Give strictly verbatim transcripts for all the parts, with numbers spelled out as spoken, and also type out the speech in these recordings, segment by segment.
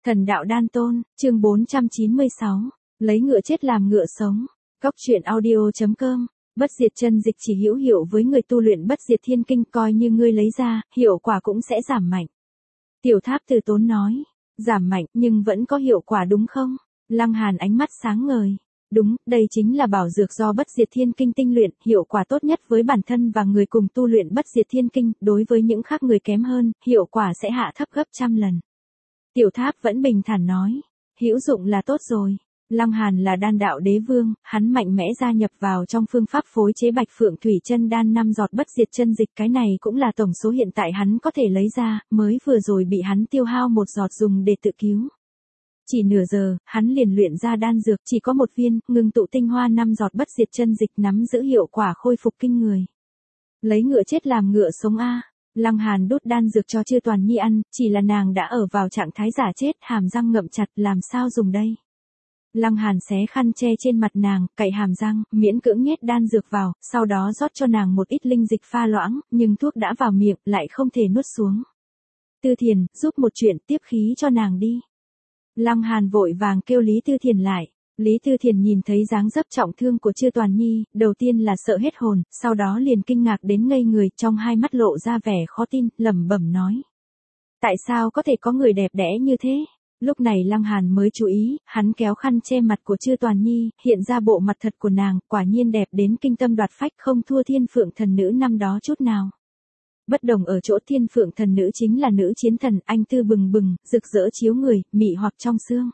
Thần đạo đan tôn, chương bốn trăm chín mươi sáu, lấy ngựa chết làm ngựa sống. Cóc truyện audio.com. Bất diệt chân dịch chỉ hữu hiệu với người tu luyện bất diệt thiên kinh, coi như ngươi lấy ra, hiệu quả cũng sẽ giảm mạnh. Tiểu Tháp từ tốn nói, giảm mạnh nhưng vẫn có hiệu quả đúng không? Lăng Hàn ánh mắt sáng ngời. Đúng, đây chính là bảo dược do bất diệt thiên kinh tinh luyện, hiệu quả tốt nhất với bản thân và người cùng tu luyện bất diệt thiên kinh, đối với những khác người kém hơn, hiệu quả sẽ hạ thấp gấp trăm lần. Tiểu Tháp vẫn bình thản nói, hữu dụng là tốt rồi. Lăng Hàn là đan đạo đế vương, hắn mạnh mẽ gia nhập vào trong phương pháp phối chế Bạch Phượng Thủy Chân đan năm giọt bất diệt chân dịch, cái này cũng là tổng số hiện tại hắn có thể lấy ra, mới vừa rồi bị hắn tiêu hao một giọt dùng để tự cứu. Chỉ nửa giờ, hắn liền luyện ra đan dược, chỉ có một viên, ngừng tụ tinh hoa năm giọt bất diệt chân dịch, nắm giữ hiệu quả khôi phục kinh người. Lấy ngựa chết làm ngựa sống a. Lăng Hàn đút đan dược cho Chư Toàn Nhi ăn, chỉ là nàng đã ở vào trạng thái giả chết, hàm răng ngậm chặt, làm sao dùng đây? Lăng Hàn xé khăn che trên mặt nàng, cạy hàm răng, miễn cưỡng nhét đan dược vào, sau đó rót cho nàng một ít linh dịch pha loãng, nhưng thuốc đã vào miệng, lại không thể nuốt xuống. Tư Thiền, giúp một chuyện, tiếp khí cho nàng đi. Lăng Hàn vội vàng kêu Lý Tư Thiền lại. Lý Tư Thiền nhìn thấy dáng dấp trọng thương của Chư Toàn Nhi, đầu tiên là sợ hết hồn, sau đó liền kinh ngạc đến ngây người, trong hai mắt lộ ra vẻ khó tin, lẩm bẩm nói. Tại sao có thể có người đẹp đẽ như thế? Lúc này Lăng Hàn mới chú ý, hắn kéo khăn che mặt của Chư Toàn Nhi, hiện ra bộ mặt thật của nàng, quả nhiên đẹp đến kinh tâm đoạt phách, không thua Thiên Phượng thần nữ năm đó chút nào. Bất đồng ở chỗ Thiên Phượng thần nữ chính là nữ chiến thần, anh tư bừng bừng, rực rỡ chiếu người, mị hoặc trong xương.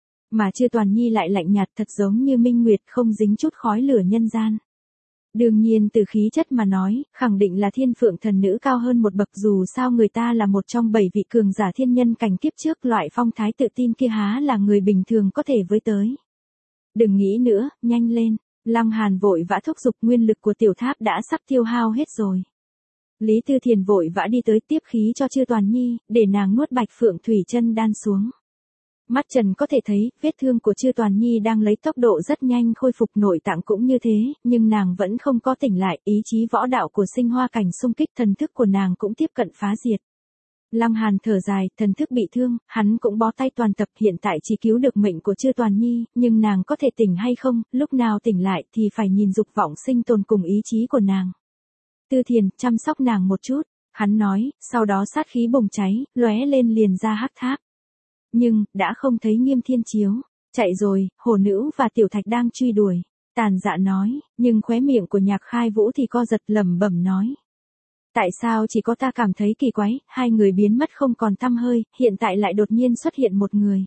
Mà Chư Toàn Nhi lại lạnh nhạt, thật giống như minh nguyệt, không dính chút khói lửa nhân gian. Đương nhiên từ khí chất mà nói, khẳng định là Thiên Phượng thần nữ cao hơn một bậc, dù sao người ta là một trong bảy vị cường giả thiên nhân cảnh kiếp trước, loại phong thái tự tin kia há là người bình thường có thể với tới. Đừng nghĩ nữa, nhanh lên. Lăng Hàn vội vã thúc giục, nguyên lực của Tiểu Tháp đã sắp tiêu hao hết rồi. Lý Tư Thiền vội vã đi tới tiếp khí cho Chư Toàn Nhi, để nàng nuốt Bạch Phượng Thủy Chân đan xuống. Mắt trần có thể thấy, vết thương của Chư Toàn Nhi đang lấy tốc độ rất nhanh khôi phục, nội tạng cũng như thế, nhưng nàng vẫn không có tỉnh lại, ý chí võ đạo của sinh hoa cảnh xung kích, thần thức của nàng cũng tiếp cận phá diệt. Lăng Hàn thở dài, thần thức bị thương, hắn cũng bó tay toàn tập, hiện tại chỉ cứu được mệnh của Chư Toàn Nhi, nhưng nàng có thể tỉnh hay không, lúc nào tỉnh lại thì phải nhìn dục vọng sinh tồn cùng ý chí của nàng. Tư Thiền, chăm sóc nàng một chút, hắn nói, sau đó sát khí bùng cháy, lóe lên liền ra hắc tháp. Nhưng, đã không thấy Nghiêm Thiên Chiếu. Chạy rồi, Hồ Nữ và Tiểu Thạch đang truy đuổi. Tàn Dạ nói, nhưng khóe miệng của Nhạc Khai Vũ thì co giật, lẩm bẩm nói. Tại sao chỉ có ta cảm thấy kỳ quái, hai người biến mất không còn tăm hơi, hiện tại lại đột nhiên xuất hiện một người.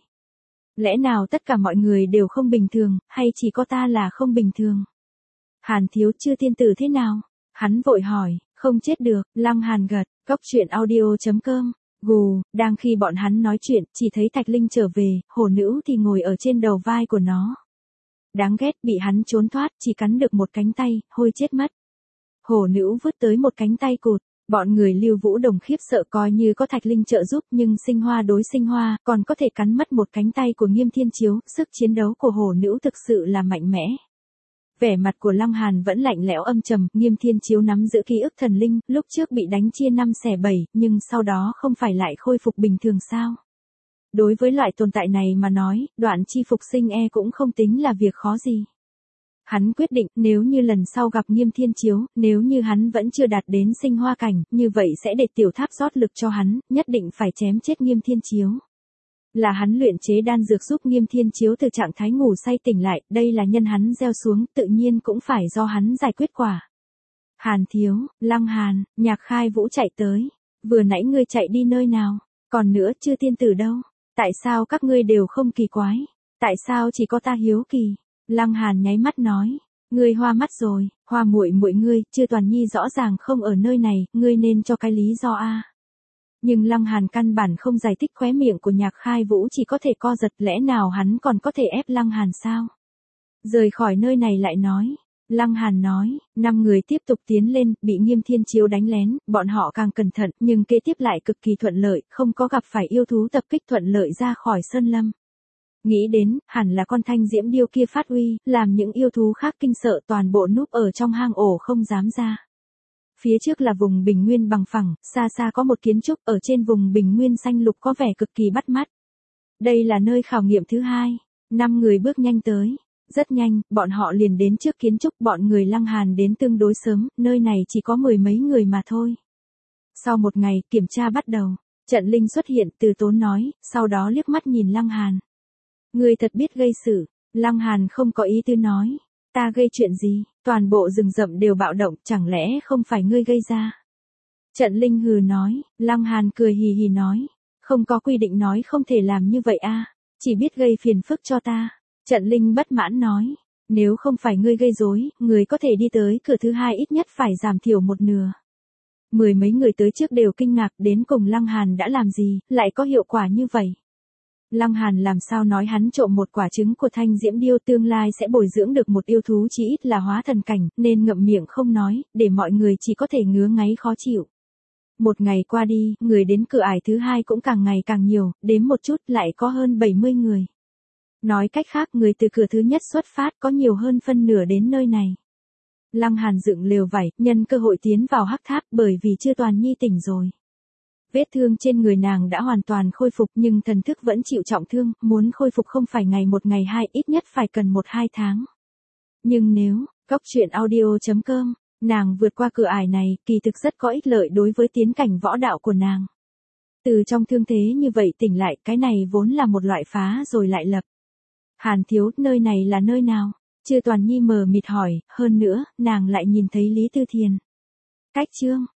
Lẽ nào tất cả mọi người đều không bình thường, hay chỉ có ta là không bình thường? Hàn thiếu Chư tiên tử thế nào? Hắn vội hỏi, không chết được. Lăng Hàn gật, cóc truyện audio.com. Gù, đang khi bọn hắn nói chuyện, chỉ thấy Thạch Linh trở về, Hồ Nữ thì ngồi ở trên đầu vai của nó. Đáng ghét, bị hắn trốn thoát, chỉ cắn được một cánh tay, hôi chết mất. Hồ Nữ vứt tới một cánh tay cụt, bọn người Lưu Vũ Đồng khiếp sợ, coi như có Thạch Linh trợ giúp, nhưng sinh hoa đối sinh hoa, còn có thể cắn mất một cánh tay của Nghiêm Thiên Chiếu, sức chiến đấu của Hồ Nữ thực sự là mạnh mẽ. Vẻ mặt của Lăng Hàn vẫn lạnh lẽo âm trầm, Nghiêm Thiên Chiếu nắm giữ ký ức thần linh, lúc trước bị đánh chia năm xẻ bảy, nhưng sau đó không phải lại khôi phục bình thường sao? Đối với loại tồn tại này mà nói, đoạn chi phục sinh e cũng không tính là việc khó gì. Hắn quyết định, nếu như lần sau gặp Nghiêm Thiên Chiếu, nếu như hắn vẫn chưa đạt đến sinh hoa cảnh, như vậy sẽ để Tiểu Tháp rót lực cho hắn, nhất định phải chém chết Nghiêm Thiên Chiếu. Là hắn luyện chế đan dược giúp Nghiêm Thiên Chiếu từ trạng thái ngủ say tỉnh lại, đây là nhân hắn gieo xuống, tự nhiên cũng phải do hắn giải quyết quả. Hàn thiếu, Lăng Hàn, Nhạc Khai Vũ chạy tới. Vừa nãy ngươi chạy đi nơi nào? Còn nữa, Chư tiên tử đâu? Tại sao các ngươi đều không kỳ quái? Tại sao chỉ có ta hiếu kỳ? Lăng Hàn nháy mắt nói, ngươi hoa mắt rồi, hoa muội muội ngươi, Chư Toàn Nhi rõ ràng không ở nơi này, ngươi nên cho cái lý do a. Nhưng Lăng Hàn căn bản không giải thích, khóe miệng của Nhạc Khai Vũ chỉ có thể co giật, lẽ nào hắn còn có thể ép Lăng Hàn sao? Rời khỏi nơi này lại nói. Lăng Hàn nói, năm người tiếp tục tiến lên, bị Nghiêm Thiên Chiếu đánh lén, bọn họ càng cẩn thận, nhưng kế tiếp lại cực kỳ thuận lợi, không có gặp phải yêu thú tập kích, thuận lợi ra khỏi sơn lâm. Nghĩ đến, hẳn là con thanh diễm điêu kia phát uy, làm những yêu thú khác kinh sợ, toàn bộ núp ở trong hang ổ không dám ra. Phía trước là vùng bình nguyên bằng phẳng, xa xa có một kiến trúc, ở trên vùng bình nguyên xanh lục có vẻ cực kỳ bắt mắt. Đây là nơi khảo nghiệm thứ hai. Năm người bước nhanh tới. Rất nhanh, bọn họ liền đến trước kiến trúc. Bọn người Lăng Hàn đến tương đối sớm, nơi này chỉ có mười mấy người mà thôi. Sau một ngày, kiểm tra bắt đầu. Trận Linh xuất hiện, Từ Tốn nói, sau đó liếc mắt nhìn Lăng Hàn. Ngươi thật biết gây sự. Lăng Hàn không có ý tư nói. Ta gây chuyện gì? Toàn bộ rừng rậm đều bạo động, chẳng lẽ không phải ngươi gây ra? Trận Linh hừ nói. Lăng Hàn cười hì hì nói. Không có quy định nói không thể làm như vậy a, chỉ biết gây phiền phức cho ta. Trận Linh bất mãn nói. Nếu không phải ngươi gây rối, người có thể đi tới cửa thứ hai ít nhất phải giảm thiểu một nửa. Mười mấy người tới trước đều kinh ngạc, đến cùng Lăng Hàn đã làm gì, lại có hiệu quả như vậy. Lăng Hàn làm sao nói hắn trộm một quả trứng của Thanh Diễm Điêu tương lai sẽ bồi dưỡng được một yêu thú chỉ ít là hóa thần cảnh, nên ngậm miệng không nói, để mọi người chỉ có thể ngứa ngáy khó chịu. Một ngày qua đi, người đến cửa ải thứ hai cũng càng ngày càng nhiều, đếm một chút lại có hơn bảy mươi người. Nói cách khác, người từ cửa thứ nhất xuất phát có nhiều hơn phân nửa đến nơi này. Lăng Hàn dựng lều vải, nhân cơ hội tiến vào hắc tháp bởi vì chưa Toàn Nhi tỉnh rồi. Vết thương trên người nàng đã hoàn toàn khôi phục nhưng thần thức vẫn chịu trọng thương, muốn khôi phục không phải ngày một ngày hai, ít nhất phải cần một hai tháng. Nhưng nếu, Cóc Truyện Audio chấm com, nàng vượt qua cửa ải này, kỳ thực rất có ích lợi đối với tiến cảnh võ đạo của nàng. Từ trong thương thế như vậy tỉnh lại, cái này vốn là một loại phá rồi lại lập. Hàn thiếu, nơi này là nơi nào? Chư Toàn Nhi mờ mịt hỏi, hơn nữa, nàng lại nhìn thấy Lý Tư Thiền. Cách chương